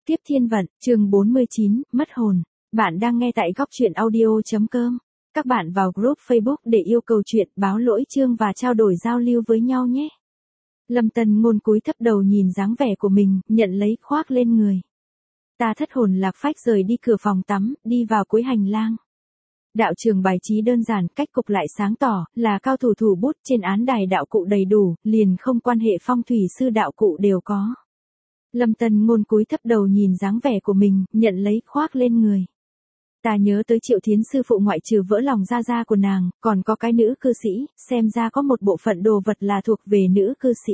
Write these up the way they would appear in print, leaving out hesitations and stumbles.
Tiếp thiên vận, chương 49, mất hồn. Bạn đang nghe tại góc truyện audio.com. Các bạn vào group Facebook để yêu cầu chuyện, báo lỗi chương và trao đổi giao lưu với nhau nhé. Lâm Tần Ngôn cúi thấp đầu nhìn dáng vẻ của mình, nhận lấy khoác lên người. Ta thất hồn lạc phách rời đi cửa phòng tắm, đi vào cuối hành lang. Đạo trường bài trí đơn giản, cách cục lại sáng tỏ, là cao thủ thủ bút, trên án đài đạo cụ đầy đủ, liền không quan hệ phong thủy sư đạo cụ đều có. Lâm Tần Ngôn cúi thấp đầu nhìn dáng vẻ của mình, nhận lấy khoác lên người. Ta nhớ tới Triệu Thiến sư phụ ngoại trừ vỡ lòng ra của nàng, còn có cái nữ cư sĩ, xem ra có một bộ phận đồ vật là thuộc về nữ cư sĩ.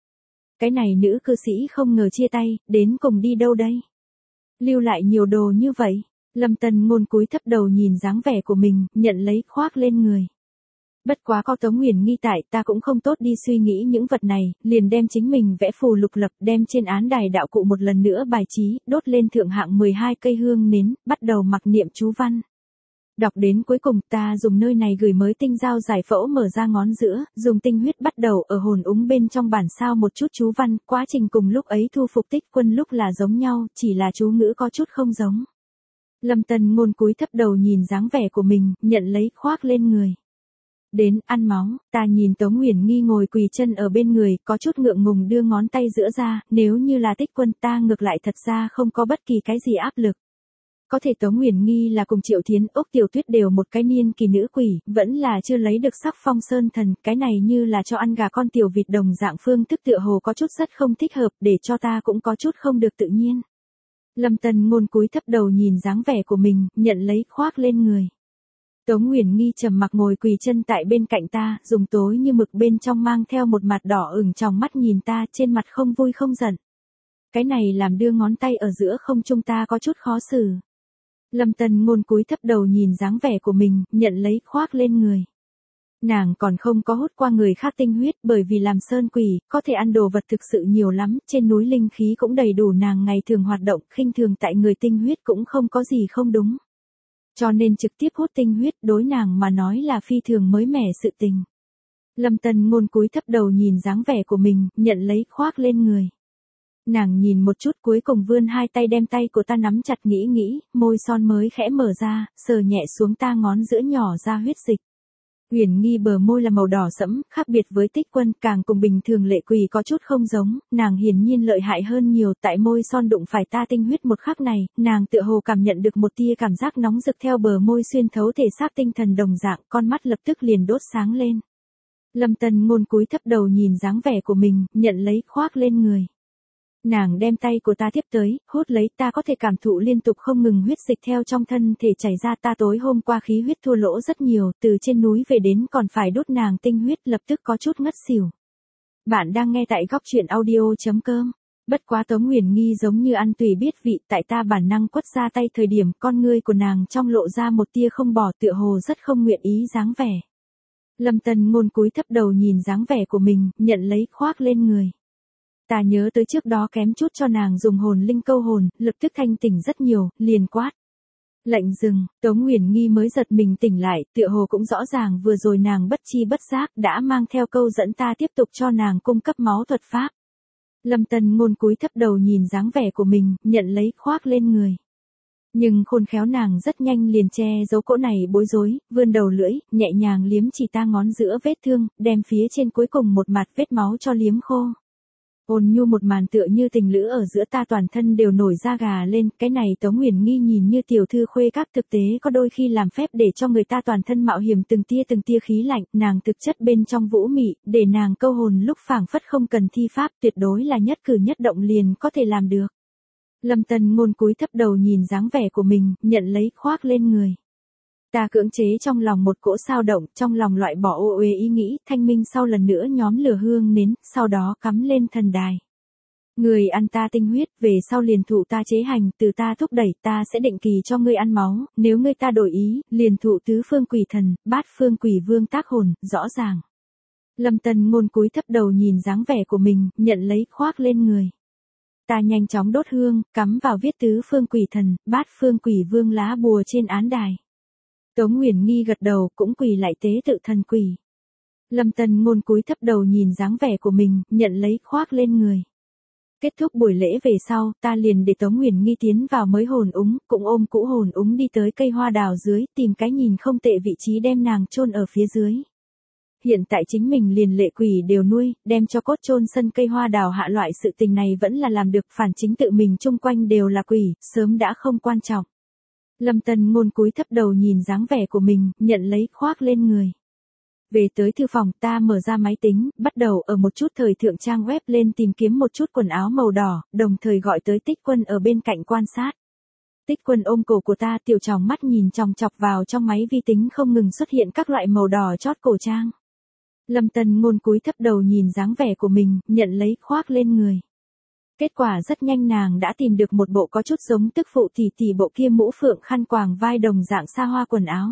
Cái này nữ cư sĩ không ngờ chia tay, đến cùng đi đâu đây? Lưu lại nhiều đồ như vậy. Lâm Tần Ngôn cúi thấp đầu nhìn dáng vẻ của mình, nhận lấy khoác lên người. Bất quá có Tống Nguyền Nghi tại, ta cũng không tốt đi suy nghĩ những vật này, liền đem chính mình vẽ phù lục lập, đem trên án đài đạo cụ một lần nữa bài trí, đốt lên thượng hạng 12 cây hương nến, bắt đầu mặc niệm chú văn. Đọc đến cuối cùng, ta dùng nơi này gửi mới tinh dao giải phẫu mở ra ngón giữa, dùng tinh huyết bắt đầu ở hồn úng bên trong bản sao một chút chú văn, quá trình cùng lúc ấy thu phục Tích Quân lúc là giống nhau, chỉ là chú ngữ có chút không giống. Lâm Tần Ngôn cúi thấp đầu nhìn dáng vẻ của mình, nhận lấy khoác lên người. Đến, ăn máu, ta nhìn Tống Nguyền Nghi ngồi quỳ chân ở bên người, có chút ngượng ngùng đưa ngón tay giữa ra, nếu như là Tích Quân ta ngược lại thật ra không có bất kỳ cái gì áp lực. Có thể Tống Nguyền Nghi là cùng Triệu Thiến, Úc Tiểu Tuyết đều một cái niên kỳ nữ quỷ, vẫn là chưa lấy được sắc phong sơn thần, cái này như là cho ăn gà con tiểu vịt đồng dạng phương thức tựa hồ có chút rất không thích hợp, để cho ta cũng có chút không được tự nhiên. Lâm Tần Ngôn cúi thấp đầu nhìn dáng vẻ của mình, nhận lấy khoác lên người. Tống Nguyền Nghi trầm mặc ngồi quỳ chân tại bên cạnh ta, dùng tối như mực bên trong mang theo một mặt đỏ ửng trong mắt nhìn ta, trên mặt không vui không giận. Cái này làm đưa ngón tay ở giữa không trung ta có chút khó xử. Lâm Tần Ngôn cúi thấp đầu nhìn dáng vẻ của mình, nhận lấy khoác lên người. Nàng còn không có hút qua người khác tinh huyết, bởi vì làm sơn quỷ, có thể ăn đồ vật thực sự nhiều lắm, trên núi linh khí cũng đầy đủ, nàng ngày thường hoạt động, khinh thường tại người tinh huyết cũng không có gì không đúng. Cho nên trực tiếp hút tinh huyết đối nàng mà nói là phi thường mới mẻ sự tình. Lâm Tần Ngôn cúi thấp đầu nhìn dáng vẻ của mình, nhận lấy khoác lên người. Nàng nhìn một chút cuối cùng vươn hai tay đem tay của ta nắm chặt nghĩ, môi son mới khẽ mở ra, sờ nhẹ xuống ta ngón giữa nhỏ ra huyết dịch. Nguyền Nghi bờ môi là màu đỏ sẫm, khác biệt với Tích Quân, càng cùng bình thường lệ quỷ có chút không giống, nàng hiển nhiên lợi hại hơn nhiều, tại môi son đụng phải ta tinh huyết một khắc này, nàng tựa hồ cảm nhận được một tia cảm giác nóng rực theo bờ môi xuyên thấu thể xác tinh thần đồng dạng, con mắt lập tức liền đốt sáng lên. Lâm Tần Ngôn cúi thấp đầu nhìn dáng vẻ của mình, nhận lấy khoác lên người. Nàng đem tay của ta tiếp tới, hút lấy, ta có thể cảm thụ liên tục không ngừng huyết dịch theo trong thân thể chảy ra, ta tối hôm qua khí huyết thua lỗ rất nhiều, từ trên núi về đến còn phải đốt nàng tinh huyết, lập tức có chút ngất xỉu. Bạn đang nghe tại góc truyện audio.com. Bất quá Tống Nguyền Nghi giống như ăn tùy biết vị, tại ta bản năng quất ra tay thời điểm, con ngươi của nàng trong lộ ra một tia không bỏ, tựa hồ rất không nguyện ý dáng vẻ. Lâm Tần Ngôn cúi thấp đầu nhìn dáng vẻ của mình, nhận lấy khoác lên người. Ta nhớ tới trước đó kém chút cho nàng dùng hồn linh câu hồn, lập tức thanh tỉnh rất nhiều, liền quát. Lệnh dừng, Tống Nguyền Nghi mới giật mình tỉnh lại, tựa hồ cũng rõ ràng vừa rồi nàng bất chi bất giác đã mang theo câu dẫn ta tiếp tục cho nàng cung cấp máu thuật pháp. Lâm Tần Ngôn cúi thấp đầu nhìn dáng vẻ của mình, nhận lấy khoác lên người. Nhưng khôn khéo nàng rất nhanh liền che giấu cỗ này bối rối, vươn đầu lưỡi, nhẹ nhàng liếm chỉ ta ngón giữa vết thương, đem phía trên cuối cùng một mặt vết máu cho liếm khô. Ôn nhu một màn tựa như tình lữ ở giữa ta, toàn thân đều nổi da gà lên, cái này Tống Nguyền Nghi nhìn như tiểu thư khuê các, thực tế có đôi khi làm phép để cho người ta toàn thân mạo hiểm từng tia khí lạnh, nàng thực chất bên trong vũ mị, để nàng câu hồn lúc phảng phất không cần thi pháp, tuyệt đối là nhất cử nhất động liền có thể làm được. Lâm Tần Ngôn cúi thấp đầu nhìn dáng vẻ của mình, nhận lấy khoác lên người. Ta cưỡng chế trong lòng một cỗ sao động, trong lòng loại bỏ ô uế ý nghĩ, thanh minh sau lần nữa nhóm lửa hương nến, sau đó cắm lên thần đài. Người ăn ta tinh huyết, về sau liền thụ ta chế hành, từ ta thúc đẩy, ta sẽ định kỳ cho ngươi ăn máu, nếu ngươi ta đổi ý, liền thụ tứ phương quỷ thần, bát phương quỷ vương tác hồn, rõ ràng. Lâm Tần Ngôn cúi thấp đầu nhìn dáng vẻ của mình, nhận lấy khoác lên người. Ta nhanh chóng đốt hương, cắm vào viết tứ phương quỷ thần, bát phương quỷ vương lá bùa trên án đài. Tống Nguyền Nghi gật đầu, cũng quỳ lại tế tự thần quỷ. Lâm Tần Ngôn cúi thấp đầu nhìn dáng vẻ của mình, nhận lấy khoác lên người. Kết thúc buổi lễ về sau, ta liền để Tống Nguyền Nghi tiến vào mới hồn úng, cũng ôm cũ hồn úng đi tới cây hoa đào dưới, tìm cái nhìn không tệ vị trí đem nàng chôn ở phía dưới. Hiện tại chính mình liền lệ quỷ đều nuôi, đem cho cốt chôn sân cây hoa đào hạ loại sự tình này vẫn là làm được, phản chính tự mình chung quanh đều là quỷ, sớm đã không quan trọng. Lâm Tân Ngôn cúi thấp đầu nhìn dáng vẻ của mình, nhận lấy khoác lên người. Về tới thư phòng, ta mở ra máy tính, bắt đầu ở một chút thời thượng trang web lên tìm kiếm một chút quần áo màu đỏ, đồng thời gọi tới Tích Quân ở bên cạnh quan sát. Tích Quân ôm cổ của ta, tiểu tròng mắt nhìn chòng chọc vào trong máy vi tính, không ngừng xuất hiện các loại màu đỏ chót cổ trang. Lâm Tân Ngôn cúi thấp đầu nhìn dáng vẻ của mình, nhận lấy khoác lên người. Kết quả rất nhanh nàng đã tìm được một bộ có chút giống tức phụ tỷ tỷ bộ kia mũ phượng khăn quàng vai đồng dạng xa hoa quần áo.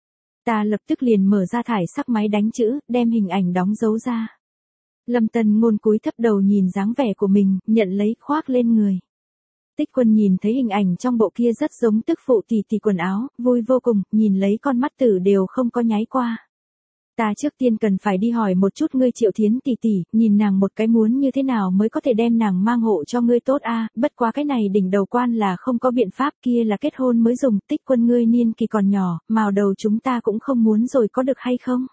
Ta lập tức liền mở ra thải sắc máy đánh chữ, đem hình ảnh đóng dấu ra. Lâm Tân Ngôn cúi thấp đầu nhìn dáng vẻ của mình, nhận lấy khoác lên người. Tích Quân nhìn thấy hình ảnh trong bộ kia rất giống tức phụ tỷ tỷ quần áo, vui vô cùng, nhìn lấy con mắt tử đều không có nháy qua. Ta trước tiên cần phải đi hỏi một chút ngươi Triệu Thiến tỷ tỷ, nhìn nàng một cái muốn như thế nào mới có thể đem nàng mang hộ cho ngươi tốt a, bất quá cái này đỉnh đầu quan là không có biện pháp, kia là kết hôn mới dùng, Tích Quân ngươi niên kỳ còn nhỏ, mào đầu chúng ta cũng không muốn rồi có được hay không?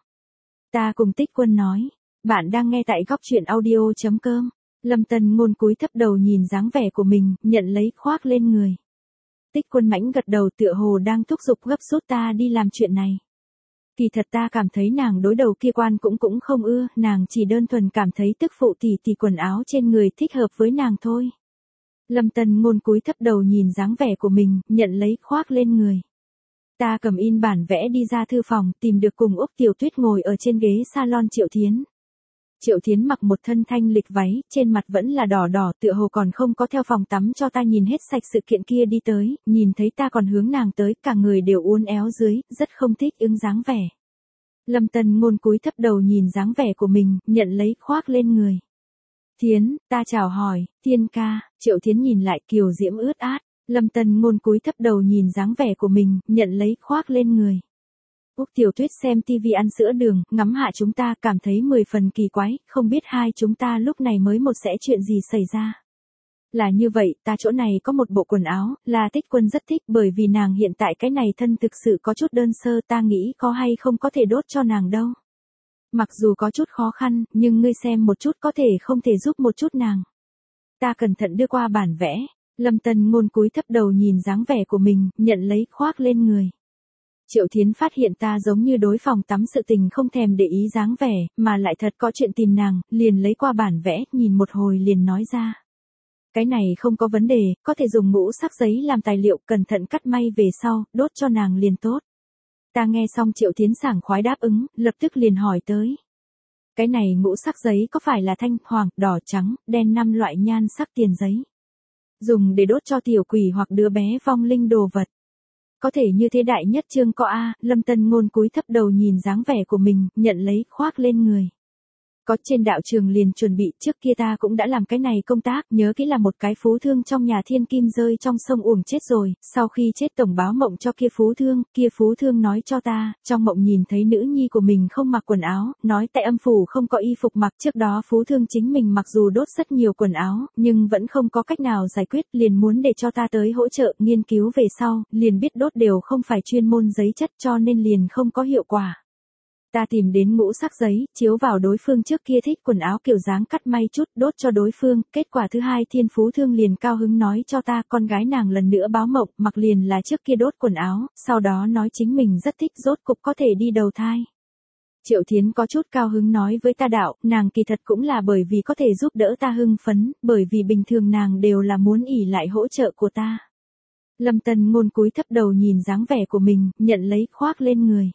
Ta cùng Tích Quân nói, bạn đang nghe tại góc truyện audio.com. Lâm Tân Ngôn cúi thấp đầu nhìn dáng vẻ của mình, nhận lấy khoác lên người. Tích Quân mãnh gật đầu tựa hồ đang thúc giục gấp rút ta đi làm chuyện này. Kỳ thật ta cảm thấy nàng đối đầu kia quan cũng không ưa, nàng chỉ đơn thuần cảm thấy tức phụ tỷ tỷ quần áo trên người thích hợp với nàng thôi. Lâm Tân Ngôn cúi thấp đầu nhìn dáng vẻ của mình, nhận lấy khoác lên người. Ta cầm in bản vẽ đi ra thư phòng, tìm được cùng Úc Tiểu Tuyết ngồi ở trên ghế salon Triệu Thiến. Triệu Thiến mặc một thân thanh lịch váy, trên mặt vẫn là đỏ đỏ, tựa hồ còn không có theo phòng tắm cho ta nhìn hết sạch sự kiện kia đi tới, nhìn thấy ta còn hướng nàng tới, cả người đều uốn éo dưới, rất không thích ứng dáng vẻ. Lâm Tân Ngôn cúi thấp đầu nhìn dáng vẻ của mình, nhận lấy khoác lên người. Thiến, ta chào hỏi, Thiên ca, Triệu Thiến nhìn lại kiều diễm ướt át, Lâm Tân Ngôn cúi thấp đầu nhìn dáng vẻ của mình, nhận lấy khoác lên người. Úc Tiểu Tuyết xem tivi ăn sữa đường, ngắm hạ chúng ta, cảm thấy 10 phần kỳ quái, không biết hai chúng ta lúc này mới một sẽ chuyện gì xảy ra. Là như vậy, ta chỗ này có một bộ quần áo, là Tích Quân rất thích, bởi vì nàng hiện tại cái này thân thực sự có chút đơn sơ, ta nghĩ có hay không có thể đốt cho nàng đâu. Mặc dù có chút khó khăn, nhưng ngươi xem một chút có thể không thể giúp một chút nàng. Ta cẩn thận đưa qua bản vẽ, Lâm Tân Ngôn cúi thấp đầu nhìn dáng vẻ của mình, nhận lấy khoác lên người. Triệu Thiến phát hiện ta giống như đối phòng tắm sự tình không thèm để ý dáng vẻ, mà lại thật có chuyện tìm nàng, liền lấy qua bản vẽ, nhìn một hồi liền nói ra. Cái này không có vấn đề, có thể dùng ngũ sắc giấy làm tài liệu, cẩn thận cắt may về sau, đốt cho nàng liền tốt. Ta nghe xong Triệu Thiến sảng khoái đáp ứng, lập tức liền hỏi tới. Cái này ngũ sắc giấy có phải là thanh, hoàng, đỏ, trắng, đen 5 loại nhan sắc tiền giấy? Dùng để đốt cho tiểu quỷ hoặc đứa bé vong linh đồ vật. Có thể như thế đại nhất chương có a, Lâm Tân Ngôn cúi thấp đầu nhìn dáng vẻ của mình, nhận lấy khoác lên người. Có trên đạo trường liền chuẩn bị, trước kia ta cũng đã làm cái này công tác, nhớ kỹ là một cái phú thương trong nhà thiên kim rơi trong sông uổng chết rồi, sau khi chết tổng báo mộng cho kia phú thương nói cho ta, trong mộng nhìn thấy nữ nhi của mình không mặc quần áo, nói tại âm phủ không có y phục mặc, trước đó phú thương chính mình mặc dù đốt rất nhiều quần áo, nhưng vẫn không có cách nào giải quyết, liền muốn để cho ta tới hỗ trợ, nghiên cứu về sau, liền biết đốt đều không phải chuyên môn giấy chất cho nên liền không có hiệu quả. Ta tìm đến ngũ sắc giấy, chiếu vào đối phương trước kia thích quần áo kiểu dáng cắt may chút, đốt cho đối phương, kết quả thứ hai thiên phú thương liền cao hứng nói cho ta con gái nàng lần nữa báo mộng, mặc liền là trước kia đốt quần áo, sau đó nói chính mình rất thích rốt cục có thể đi đầu thai. Triệu Thiến có chút cao hứng nói với ta đạo, nàng kỳ thật cũng là bởi vì có thể giúp đỡ ta hưng phấn, bởi vì bình thường nàng đều là muốn ỷ lại hỗ trợ của ta. Lâm Tân Ngôn cúi thấp đầu nhìn dáng vẻ của mình, nhận lấy khoác lên người.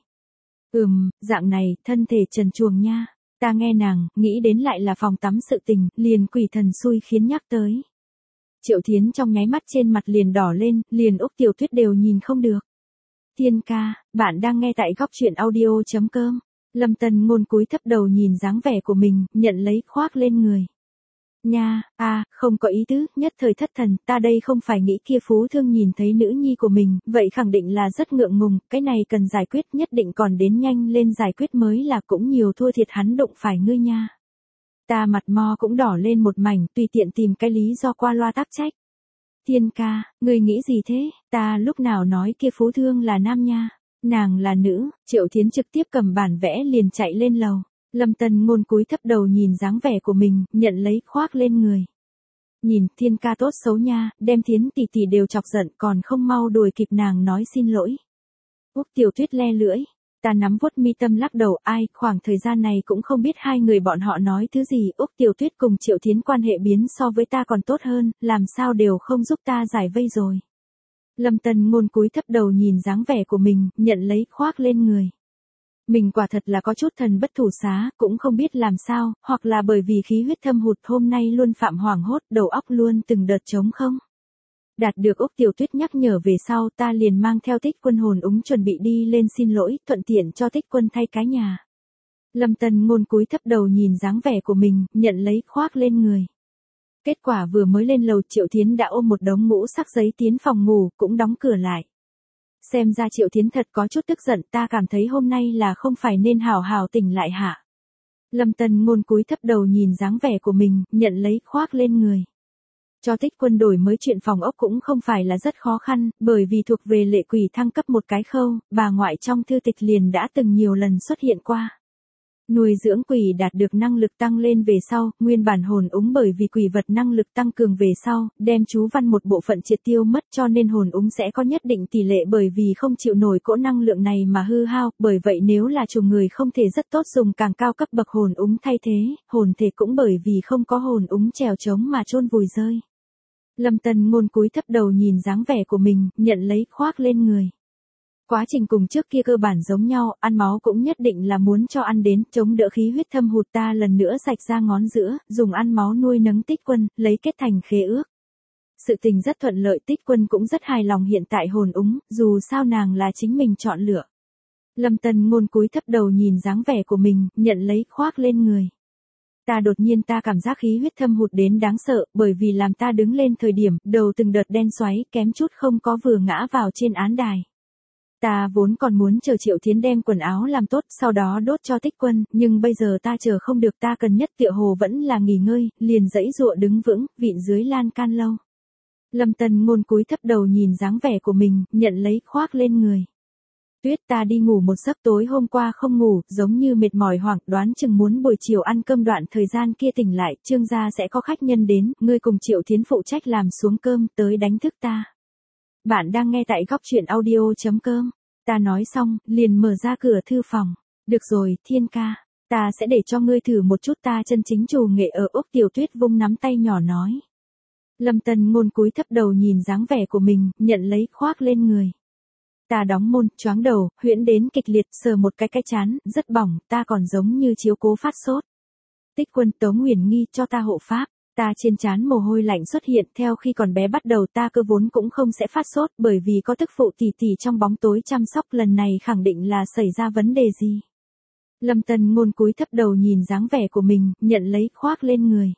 Dạng này, thân thể trần truồng nha. Ta nghe nàng, nghĩ đến lại là phòng tắm sự tình, liền quỷ thần xui khiến nhắc tới. Triệu Thiến trong nháy mắt trên mặt liền đỏ lên, liền Úc Tiểu Tuyết đều nhìn không được. Thiên ca, bạn đang nghe tại góc truyện audio.com. Lâm Tân Ngôn cúi thấp đầu nhìn dáng vẻ của mình, nhận lấy khoác lên người. Nha, không có ý tứ, nhất thời thất thần, ta đây không phải nghĩ kia phú thương nhìn thấy nữ nhi của mình, vậy khẳng định là rất ngượng ngùng, cái này cần giải quyết, nhất định còn đến nhanh lên giải quyết mới là cũng nhiều thua thiệt hắn đụng phải ngươi nha. Ta mặt mo cũng đỏ lên một mảnh, tùy tiện tìm cái lý do qua loa tác trách. Thiên ca, ngươi nghĩ gì thế, ta lúc nào nói kia Phú Thương là nam nha, nàng là nữ. Triệu Thiến trực tiếp cầm bản vẽ liền chạy lên lầu. Lâm Tân Ngôn cúi thấp đầu nhìn dáng vẻ của mình, nhận lấy khoác lên người. Nhìn, Thiên ca tốt xấu nha, đem Thiến tỷ tỷ đều chọc giận, còn không mau đuổi kịp nàng nói xin lỗi. Úc Tiểu Tuyết le lưỡi. Ta nắm vuốt mi tâm lắc đầu, ai, khoảng thời gian này cũng không biết hai người bọn họ nói thứ gì. Úc Tiểu Tuyết cùng Triệu Thiến quan hệ biến so với ta còn tốt hơn, làm sao đều không giúp ta giải vây rồi. Lâm Tân Ngôn cúi thấp đầu nhìn dáng vẻ của mình, nhận lấy khoác lên người. Mình quả thật là có chút thần bất thủ xá, cũng không biết làm sao, hoặc là bởi vì khí huyết thâm hụt hôm nay luôn phạm hoảng hốt, đầu óc luôn từng đợt trống không. Đạt được Úc Tiểu Tuyết nhắc nhở về sau, ta liền mang theo Tích Quân hồn úng chuẩn bị đi lên xin lỗi, thuận tiện cho Tích Quân thay cái nhà. Lâm Tân Ngôn cúi thấp đầu nhìn dáng vẻ của mình, nhận lấy khoác lên người. Kết quả vừa mới lên lầu, Triệu Thiến đã ôm một đống ngũ sắc giấy tiến phòng ngủ, cũng đóng cửa lại. Xem ra Triệu Thiến thật có chút tức giận, ta cảm thấy hôm nay là không phải nên hào hào tỉnh lại hả. Lâm Tân Ngôn cúi thấp đầu nhìn dáng vẻ của mình, nhận lấy khoác lên người. Cho Tích Quân đổi mới chuyện phòng ốc cũng không phải là rất khó khăn, bởi vì thuộc về lệ quỷ thăng cấp một cái khâu, bà ngoại trong thư tịch liền đã từng nhiều lần xuất hiện qua. Nuôi dưỡng quỷ đạt được năng lực tăng lên về sau, nguyên bản hồn úng bởi vì quỷ vật năng lực tăng cường về sau, đem chú văn một bộ phận triệt tiêu mất, cho nên hồn úng sẽ có nhất định tỷ lệ bởi vì không chịu nổi cỗ năng lượng này mà hư hao, bởi vậy nếu là chủ người không thể rất tốt dùng càng cao cấp bậc hồn úng thay thế, hồn thể cũng bởi vì không có hồn úng trèo trống mà chôn vùi rơi. Lâm Tân Ngôn cúi thấp đầu nhìn dáng vẻ của mình, nhận lấy khoác lên người. Quá trình cùng trước kia cơ bản giống nhau, ăn máu cũng nhất định là muốn cho ăn đến, chống đỡ khí huyết thâm hụt. Ta lần nữa rạch ra ngón giữa, dùng ăn máu nuôi nấng Tích Quân, lấy kết thành khế ước. Sự tình rất thuận lợi, Tích Quân cũng rất hài lòng hiện tại hồn úng, dù sao nàng là chính mình chọn lựa. Lâm Tân Ngôn cúi thấp đầu nhìn dáng vẻ của mình, nhận lấy khoác lên người. Đột nhiên ta cảm giác khí huyết thâm hụt đến đáng sợ, bởi vì làm ta đứng lên thời điểm, đầu từng đợt đen xoáy, kém chút không có vừa ngã vào trên án đài. Ta vốn còn muốn chờ Triệu Thiến đem quần áo làm tốt, sau đó đốt cho Tích Quân, nhưng bây giờ ta chờ không được, ta cần nhất tựa hồ vẫn là nghỉ ngơi, liền giãy giụa đứng vững, vịn dưới lan can lâu. Lâm Tân Ngôn cúi thấp đầu nhìn dáng vẻ của mình, nhận lấy khoác lên người. Tuyết, ta đi ngủ một giấc, tối hôm qua không ngủ, giống như mệt mỏi hoảng, đoán chừng muốn buổi chiều ăn cơm, đoạn thời gian kia tỉnh lại, Trương gia sẽ có khách nhân đến, ngươi cùng Triệu Thiến phụ trách làm xuống cơm, tới đánh thức ta. Bạn đang nghe tại góc truyện audio.com. Ta nói xong, liền mở ra cửa thư phòng. Được rồi, Thiên ca, ta sẽ để cho ngươi thử một chút, ta chân chính trù nghệ ở. Úc Tiểu Tuyết vung nắm tay nhỏ nói. Lâm Tân Ngôn cúi thấp đầu nhìn dáng vẻ của mình, nhận lấy khoác lên người. Ta đóng môn, choáng đầu, huyễn đến kịch liệt, sờ một cái chán, rất bỏng, ta còn giống như chiếu cố phát sốt. Tích Quân, Tống Nguyền Nghi cho ta hộ pháp. Ta trên trán mồ hôi lạnh xuất hiện, theo khi còn bé bắt đầu ta cơ vốn cũng không sẽ phát sốt, bởi vì có tức phụ tỷ tỷ trong bóng tối chăm sóc, lần này khẳng định là xảy ra vấn đề gì. Lâm Tân Ngôn cúi thấp đầu nhìn dáng vẻ của mình, nhận lấy khoác lên người.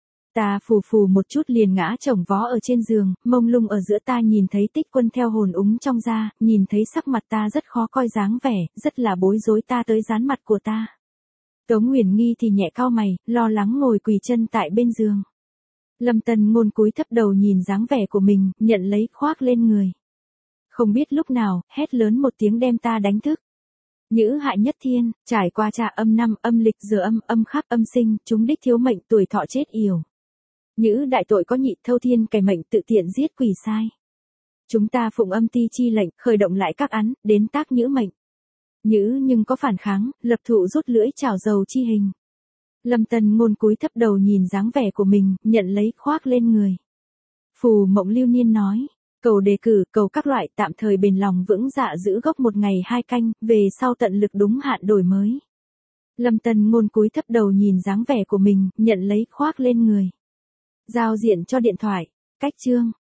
Ta phù phù một chút liền ngã chồng vó ở trên giường, mông lung ở giữa. Ta nhìn thấy Tích Quân theo hồn úng trong da, nhìn thấy sắc mặt ta rất khó coi dáng vẻ, rất là bối rối. Ta tới dán mặt của ta. Tống Nguyền Nghi thì nhẹ cau mày, lo lắng ngồi quỳ chân tại bên giường. Lâm Tân Ngôn cúi thấp đầu nhìn dáng vẻ của mình, nhận lấy khoác lên người. Không biết lúc nào, hét lớn một tiếng đem ta đánh thức. Nhữ hại nhất thiên, trải qua trà âm năm, âm lịch, giờ âm, âm khắc, âm sinh, chúng đích thiếu mệnh, tuổi thọ chết yểu. Nhữ đại tội có nhị thâu thiên, cày mệnh tự tiện giết quỷ sai. Chúng ta phụng âm ti chi lệnh, khởi động lại các án, đến tác nhữ mệnh. Nhữ nhưng có phản kháng, lập thụ rút lưỡi chảo dầu chi hình. Lâm Tân Ngôn cúi thấp đầu nhìn dáng vẻ của mình, nhận lấy khoác lên người. Phù Mộng Lưu Niên nói, cầu đề cử, cầu các loại, tạm thời bền lòng vững dạ giữ gốc 1 ngày 2 canh, về sau tận lực đúng hạn đổi mới. Lâm Tân Ngôn cúi thấp đầu nhìn dáng vẻ của mình, nhận lấy khoác lên người. Giao diện cho điện thoại, cách chương.